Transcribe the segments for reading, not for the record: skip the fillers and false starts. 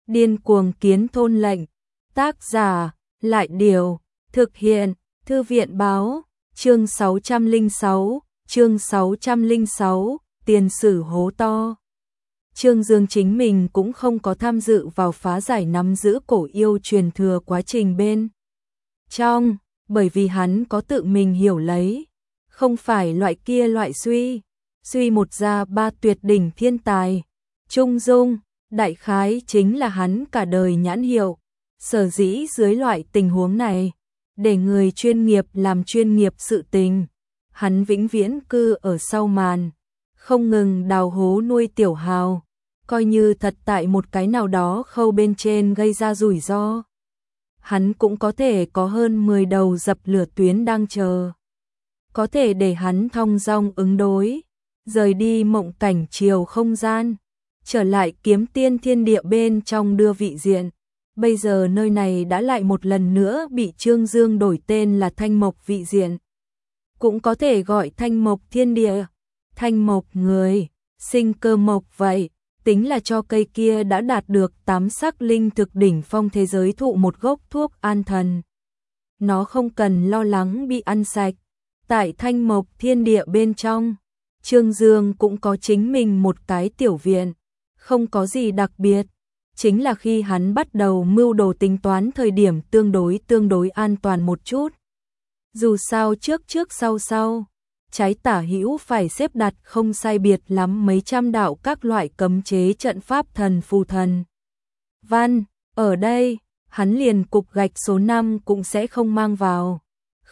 Điên cuồng kiến thôn lệnh. Tác giả, Lại Điều, thực hiện, Thư viện báo, chương 606, tiền sử hố to. Trương Dương chính mình cũng không có tham dự vào phá giải nắm giữ cổ yêu truyền thừa quá trình bên trong, bởi vì hắn có tự mình hiểu lấy, không phải loại kia loại suy một ra ba tuyệt đỉnh thiên tài. Trung Dung, đại khái chính là hắn cả đời nhãn hiệu. Sở dĩ dưới loại tình huống này, để người chuyên nghiệp làm chuyên nghiệp sự tình, hắn vĩnh viễn cư ở sau màn, không ngừng đào hố nuôi tiểu hào, coi như thật tại một cái nào đó khâu bên trên gây ra rủi ro. Hắn cũng có thể có hơn 10 đầu dập lửa tuyến đang chờ, có thể để hắn thong dong ứng đối, rời đi mộng cảnh chiều không gian, trở lại kiếm tiên thiên địa bên trong đưa vị diện. Bây giờ nơi này đã lại một lần nữa bị Trương Dương đổi tên là Thanh Mộc vị diện. Cũng có thể gọi Thanh Mộc thiên địa, Thanh Mộc người, sinh cơ mộc vậy, tính là cho cây kia đã đạt được 8 sắc linh thực đỉnh phong thế giới thụ một gốc thuốc an thần. Nó không cần lo lắng bị ăn sạch. Tại Thanh Mộc thiên địa bên trong, Trương Dương cũng có chính mình một cái tiểu viện, không có gì đặc biệt. Chính là khi hắn bắt đầu mưu đồ tính toán thời điểm tương đối an toàn một chút. Dù sao trước sau, trái tả hữu phải xếp đặt không sai biệt lắm mấy trăm đạo các loại cấm chế trận pháp thần phù thần. Văn, ở đây, hắn liền cục gạch số 5 cũng sẽ không mang vào.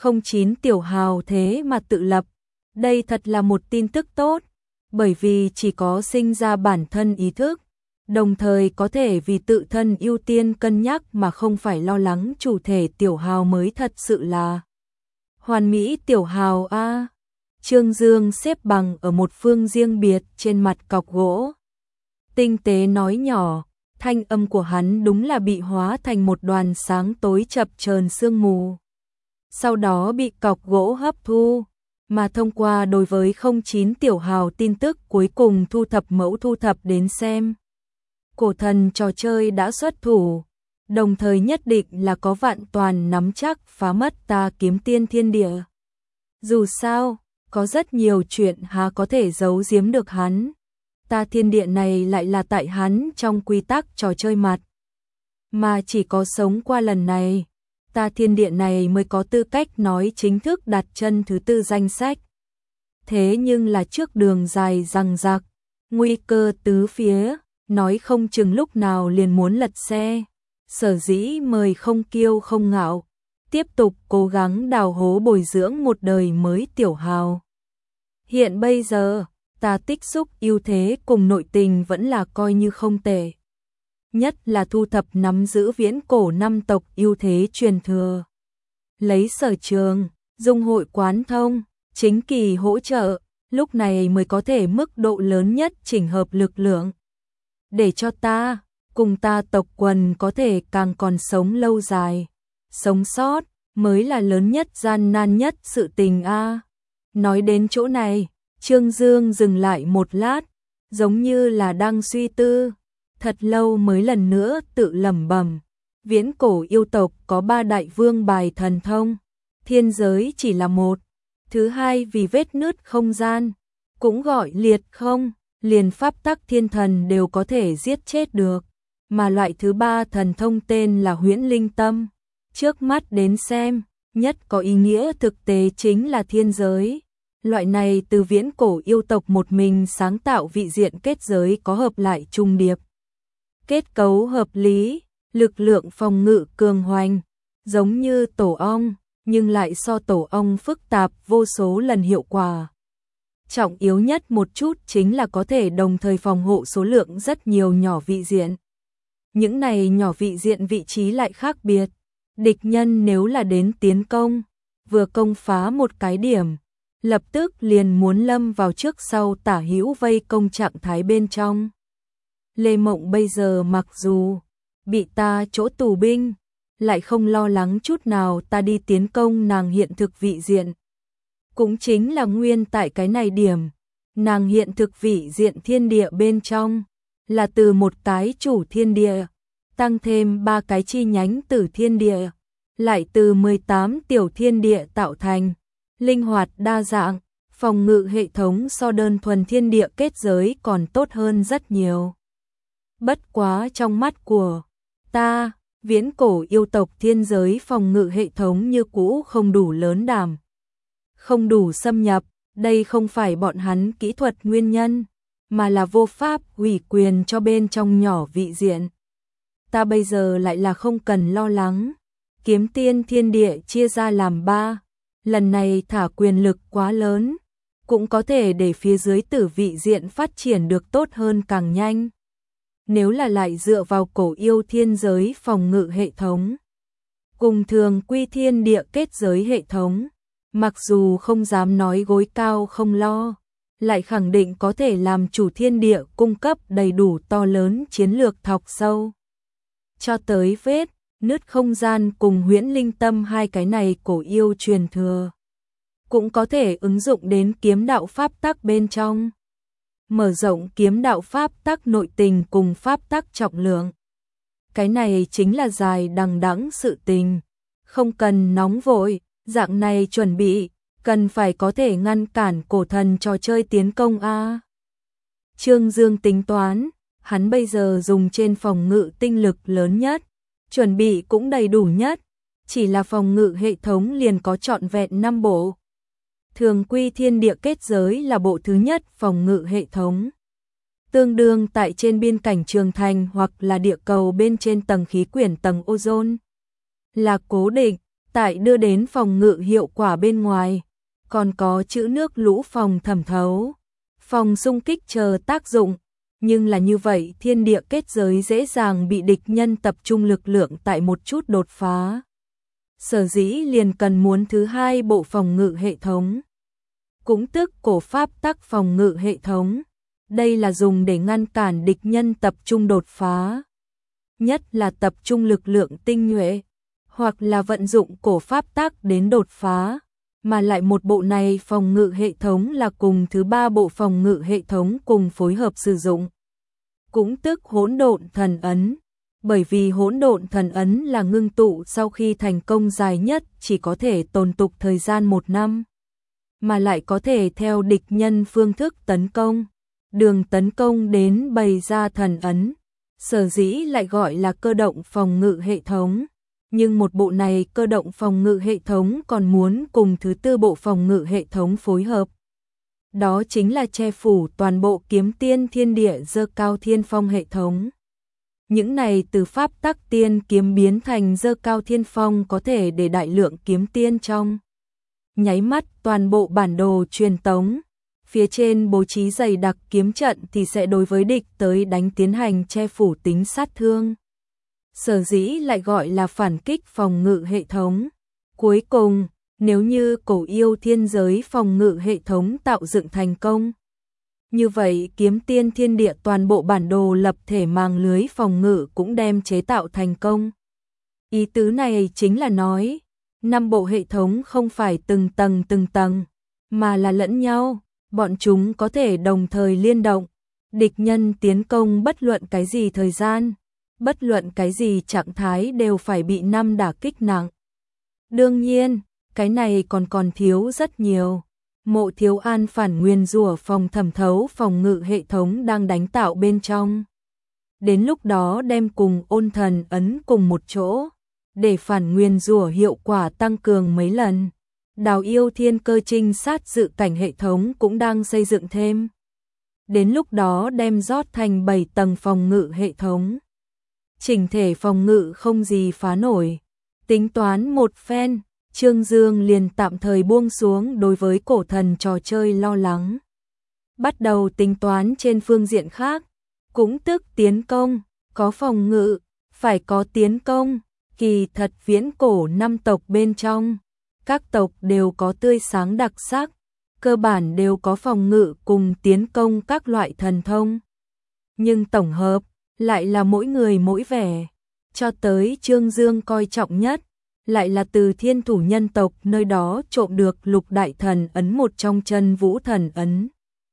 09 tiểu hào thế mà tự lập. Đây thật là một tin tức tốt, bởi vì chỉ có sinh ra bản thân ý thức, đồng thời có thể vì tự thân ưu tiên cân nhắc mà không phải lo lắng chủ thể tiểu hào mới thật sự là hoàn mỹ tiểu hào a. Trương Dương xếp bằng ở một phương riêng biệt trên mặt cọc gỗ. Tinh tế nói nhỏ, thanh âm của hắn đúng là bị hóa thành một đoàn sáng tối chập chờn sương mù. Sau đó bị cọc gỗ hấp thu, mà thông qua đối với 09 tiểu hào tin tức cuối cùng thu thập đến xem. Cổ thần trò chơi đã xuất thủ, đồng thời nhất định là có vạn toàn nắm chắc phá mất ta kiếm tiên thiên địa. Dù sao, có rất nhiều chuyện há có thể giấu giếm được hắn. Ta thiên địa này lại là tại hắn trong quy tắc trò chơi mặt. Mà chỉ có sống qua lần này, ta thiên địa này mới có tư cách nói chính thức đặt chân thứ 4 danh sách. Thế nhưng là trước đường dài răng rạc, nguy cơ tứ phía, nói không chừng lúc nào liền muốn lật xe. Sở dĩ mời không kiêu không ngạo, tiếp tục cố gắng đào hố bồi dưỡng một đời mới tiểu hào. Hiện bây giờ, ta tích xúc ưu thế cùng nội tình vẫn là coi như không tệ. Nhất là thu thập nắm giữ viễn cổ 5 tộc ưu thế truyền thừa. Lấy sở trường, dung hội quán thông, chính kỳ hỗ trợ, lúc này mới có thể mức độ lớn nhất chỉnh hợp lực lượng. Để cho ta, cùng ta tộc quần có thể càng còn sống lâu dài. Sống sót, mới là lớn nhất gian nan nhất sự tình a. Nói đến chỗ này, Trương Dương dừng lại một lát, giống như là đang suy tư. Thật lâu mới lần nữa tự lẩm bẩm, viễn cổ yêu tộc có 3 đại vương bài thần thông, thiên giới chỉ là một. Thứ hai vì vết nứt không gian, cũng gọi liệt không, liền pháp tắc thiên thần đều có thể giết chết được. Mà loại thứ 3 thần thông tên là huyễn linh tâm. Trước mắt đến xem, nhất có ý nghĩa thực tế chính là thiên giới. Loại này từ viễn cổ yêu tộc một mình sáng tạo vị diện kết giới có hợp lại trung điệp. Kết cấu hợp lý, lực lượng phòng ngự cường hoành, giống như tổ ong, nhưng lại so tổ ong phức tạp vô số lần hiệu quả. Trọng yếu nhất một chút chính là có thể đồng thời phòng hộ số lượng rất nhiều nhỏ vị diện. Những này nhỏ vị diện vị trí lại khác biệt. Địch nhân nếu là đến tiến công, vừa công phá một cái điểm, lập tức liền muốn lâm vào trước sau tả hữu vây công trạng thái bên trong. Lê Mộng bây giờ mặc dù bị ta chỗ tù binh, lại không lo lắng chút nào ta đi tiến công nàng hiện thực vị diện. Cũng chính là nguyên tại cái này điểm, nàng hiện thực vị diện thiên địa bên trong, là từ một cái chủ thiên địa, tăng thêm 3 cái chi nhánh tử thiên địa, lại từ 18 tiểu thiên địa tạo thành, linh hoạt đa dạng, phòng ngự hệ thống so đơn thuần thiên địa kết giới còn tốt hơn rất nhiều. Bất quá trong mắt của ta, viễn cổ yêu tộc thiên giới phòng ngự hệ thống như cũ không đủ lớn đảm, không đủ xâm nhập, đây không phải bọn hắn kỹ thuật nguyên nhân, mà là vô pháp ủy quyền cho bên trong nhỏ vị diện. Ta bây giờ lại là không cần lo lắng, kiếm tiên thiên địa chia ra làm 3, lần này thả quyền lực quá lớn, cũng có thể để phía dưới tử vị diện phát triển được tốt hơn càng nhanh. Nếu là lại dựa vào cổ yêu thiên giới phòng ngự hệ thống, cùng thường quy thiên địa kết giới hệ thống, mặc dù không dám nói gối cao không lo, lại khẳng định có thể làm chủ thiên địa cung cấp đầy đủ to lớn chiến lược thọc sâu. Cho tới vết, nứt không gian cùng huyễn linh tâm hai cái này cổ yêu truyền thừa, cũng có thể ứng dụng đến kiếm đạo pháp tắc bên trong. Mở rộng kiếm đạo pháp tắc nội tình cùng pháp tắc trọng lượng. Cái này chính là dài đằng đẵng sự tình, không cần nóng vội, dạng này chuẩn bị, cần phải có thể ngăn cản cổ thần trò chơi tiến công a. Trương Dương tính toán, hắn bây giờ dùng trên phòng ngự tinh lực lớn nhất, chuẩn bị cũng đầy đủ nhất, chỉ là phòng ngự hệ thống liền có trọn vẹn 5 bộ. Thường quy thiên địa kết giới là bộ thứ nhất phòng ngự hệ thống. Tương đương tại trên biên cảnh trường thành hoặc là địa cầu bên trên tầng khí quyển tầng ozone. Là cố định, tại đưa đến phòng ngự hiệu quả bên ngoài. Còn có chữ nước lũ phòng thẩm thấu, phòng xung kích chờ tác dụng. Nhưng là như vậy thiên địa kết giới dễ dàng bị địch nhân tập trung lực lượng tại một chút đột phá. Sở dĩ liền cần muốn thứ hai bộ phòng ngự hệ thống. Cũng tức cổ pháp tắc phòng ngự hệ thống. Đây là dùng để ngăn cản địch nhân tập trung đột phá. Nhất là tập trung lực lượng tinh nhuệ, hoặc là vận dụng cổ pháp tắc đến đột phá. Mà lại một bộ này phòng ngự hệ thống là cùng thứ ba bộ phòng ngự hệ thống cùng phối hợp sử dụng. Cũng tức hỗn độn thần ấn. Bởi vì hỗn độn thần ấn là ngưng tụ sau khi thành công dài nhất chỉ có thể tồn tục thời gian 1 năm. Mà lại có thể theo địch nhân phương thức tấn công, đường tấn công đến bày ra thần ấn. Sở dĩ lại gọi là cơ động phòng ngự hệ thống. Nhưng một bộ này cơ động phòng ngự hệ thống còn muốn cùng thứ tư bộ phòng ngự hệ thống phối hợp. Đó chính là che phủ toàn bộ kiếm tiên thiên địa dơ cao thiên phong hệ thống. Những này từ pháp tắc tiên kiếm biến thành dơ cao thiên phong có thể để đại lượng kiếm tiên trong. Nháy mắt toàn bộ bản đồ truyền tống, phía trên bố trí dày đặc kiếm trận thì sẽ đối với địch tới đánh tiến hành che phủ tính sát thương. Sở dĩ lại gọi là phản kích phòng ngự hệ thống. Cuối cùng, nếu như cổ yêu thiên giới phòng ngự hệ thống tạo dựng thành công, như vậy kiếm tiên thiên địa toàn bộ bản đồ lập thể màng lưới phòng ngự cũng đem chế tạo thành công. Ý tứ này chính là nói, 5 bộ hệ thống không phải từng tầng, mà là lẫn nhau, bọn chúng có thể đồng thời liên động. Địch nhân tiến công bất luận cái gì thời gian, bất luận cái gì trạng thái đều phải bị 5 đả kích nặng. Đương nhiên, cái này còn thiếu rất nhiều. Mộ Thiếu An phản nguyên rủa phòng thẩm thấu phòng ngự hệ thống đang đánh tạo bên trong. Đến lúc đó đem cùng ôn thần ấn cùng một chỗ, để phản nguyên rủa hiệu quả tăng cường mấy lần. Đào yêu thiên cơ trinh sát dự cảnh hệ thống cũng đang xây dựng thêm. Đến lúc đó đem rót thành 7 tầng phòng ngự hệ thống. Chỉnh thể phòng ngự không gì phá nổi. Tính toán một phen, Trương Dương liền tạm thời buông xuống đối với cổ thần trò chơi lo lắng. Bắt đầu tính toán trên phương diện khác, cũng tức tiến công, có phòng ngự, phải có tiến công. Kỳ thật viễn cổ 5 tộc bên trong, các tộc đều có tươi sáng đặc sắc, cơ bản đều có phòng ngự cùng tiến công các loại thần thông. Nhưng tổng hợp lại là mỗi người mỗi vẻ, cho tới Trương Dương coi trọng nhất, lại là từ thiên thủ nhân tộc nơi đó trộm được lục đại thần ấn một trong chân vũ thần ấn.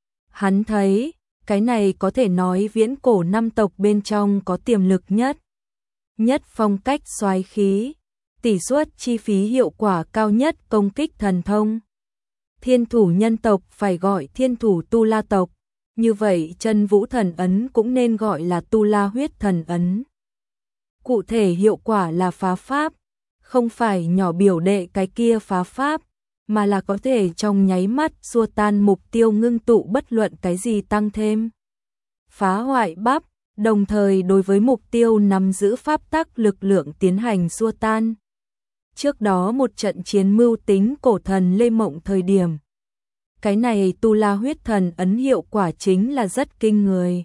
Hắn thấy, cái này có thể nói viễn cổ 5 tộc bên trong có tiềm lực nhất. nhất phong cách soái khí, tỷ suất chi phí hiệu quả cao nhất công kích thần thông. Thiên thủ nhân tộc phải gọi thiên thủ tu la tộc, như vậy chân vũ thần ấn cũng nên gọi là tu la huyết thần ấn. Cụ thể hiệu quả là phá pháp, không phải nhỏ biểu đệ cái kia phá pháp, mà là có thể trong nháy mắt xua tan mục tiêu ngưng tụ bất luận cái gì tăng thêm. Phá hoại bắp, đồng thời đối với mục tiêu nắm giữ pháp tắc lực lượng tiến hành xua tan. Trước đó một trận chiến mưu tính cổ thần Lê Mộng thời điểm. Cái này tu la huyết thần ấn hiệu quả chính là rất kinh người.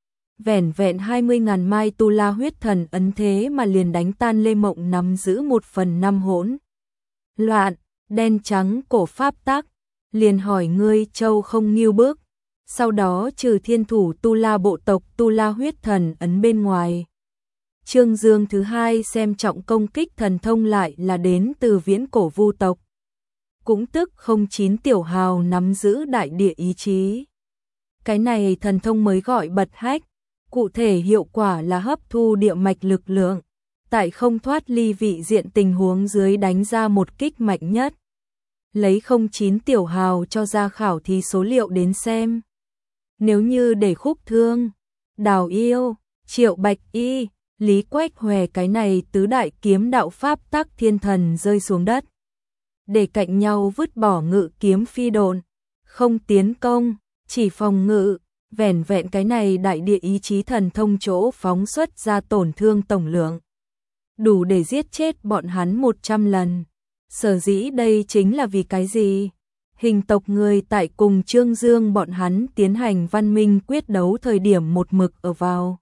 Vẻn vẹn 20.000 mai tu la huyết thần ấn thế mà liền đánh tan Lê Mộng nắm giữ 1/5 hỗn loạn, đen trắng cổ pháp tắc, liền hỏi ngươi châu không nghiêu bước. Sau đó trừ thiên thủ tu la bộ tộc tu la huyết thần ấn bên ngoài. Trương Dương thứ hai xem trọng công kích thần thông lại là đến từ viễn cổ vu tộc. Cũng tức 09 tiểu hào nắm giữ đại địa ý chí. Cái này thần thông mới gọi bật hách, cụ thể hiệu quả là hấp thu địa mạch lực lượng, tại không thoát ly vị diện tình huống dưới đánh ra một kích mạnh nhất. Lấy 09 tiểu hào cho ra khảo thí số liệu đến xem. Nếu như để Khúc Thương, Đào Yêu, Triệu Bạch Y, Lý Quách Hòe cái này tứ đại kiếm đạo pháp tắc thiên thần rơi xuống đất, để cạnh nhau vứt bỏ ngự kiếm phi độn, không tiến công, chỉ phòng ngự, vẻn vẹn cái này đại địa ý chí thần thông chỗ phóng xuất ra tổn thương tổng lượng, đủ để giết chết bọn hắn 100 lần. Sở dĩ đây chính là vì cái gì? Hình tộc người tại cùng Trương Dương bọn hắn tiến hành văn minh quyết đấu thời điểm một mực ở vào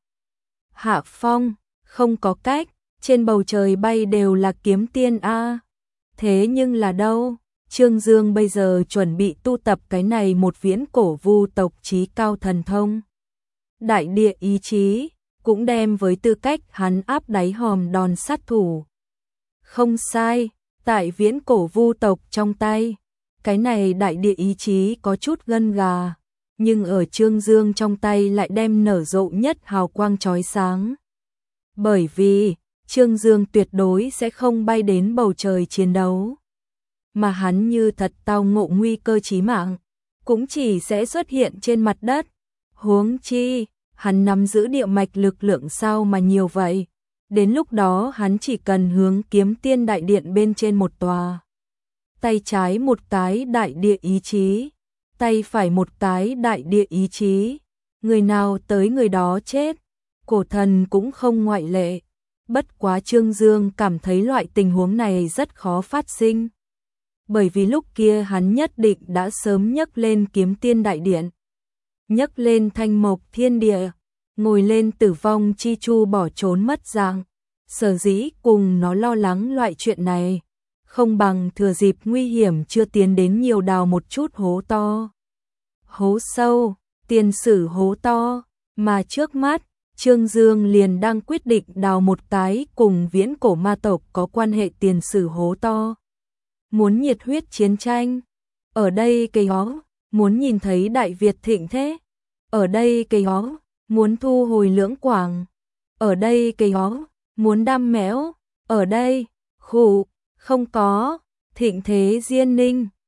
hạ phong, không có cách, trên bầu trời bay đều là kiếm tiên a. Thế nhưng là đâu? Trương Dương bây giờ chuẩn bị tu tập cái này một viễn cổ vu tộc trí cao thần thông. Đại địa ý chí, cũng đem với tư cách hắn áp đáy hòm đòn sát thủ. Không sai, tại viễn cổ vu tộc trong tay, cái này đại địa ý chí có chút gân gà, nhưng ở Trương Dương trong tay lại đem nở rộ nhất hào quang chói sáng. Bởi vì, Trương Dương tuyệt đối sẽ không bay đến bầu trời chiến đấu, mà hắn như thật tao ngộ nguy cơ chí mạng, cũng chỉ sẽ xuất hiện trên mặt đất. Huống chi, hắn nắm giữ địa mạch lực lượng sao mà nhiều vậy, đến lúc đó hắn chỉ cần hướng Kiếm Tiên đại điện bên trên một tòa. Tay trái một cái đại địa ý chí, tay phải một cái đại địa ý chí, người nào tới người đó chết, cổ thần cũng không ngoại lệ. Bất quá Trương Dương cảm thấy loại tình huống này rất khó phát sinh, bởi vì lúc kia hắn nhất định đã sớm nhấc lên Kiếm Tiên đại điện, nhấc lên Thanh Mộc Thiên Địa, ngồi lên Tử Vong Chi Chu bỏ trốn mất dạng. Sở dĩ cùng nó lo lắng loại chuyện này, không bằng thừa dịp nguy hiểm chưa tiến đến nhiều đào một chút hố to. Hố sâu, tiền sử hố to, mà trước mắt, Trương Dương liền đang quyết định đào một cái cùng viễn cổ ma tộc có quan hệ tiền sử hố to. Muốn nhiệt huyết chiến tranh, ở đây cây hó, muốn nhìn thấy Đại Việt thịnh thế, ở đây cây hó, muốn thu hồi Lưỡng Quảng, ở đây cây hó, muốn đam mẽo, ở đây, khủ, không có, thịnh thế Diên Ninh,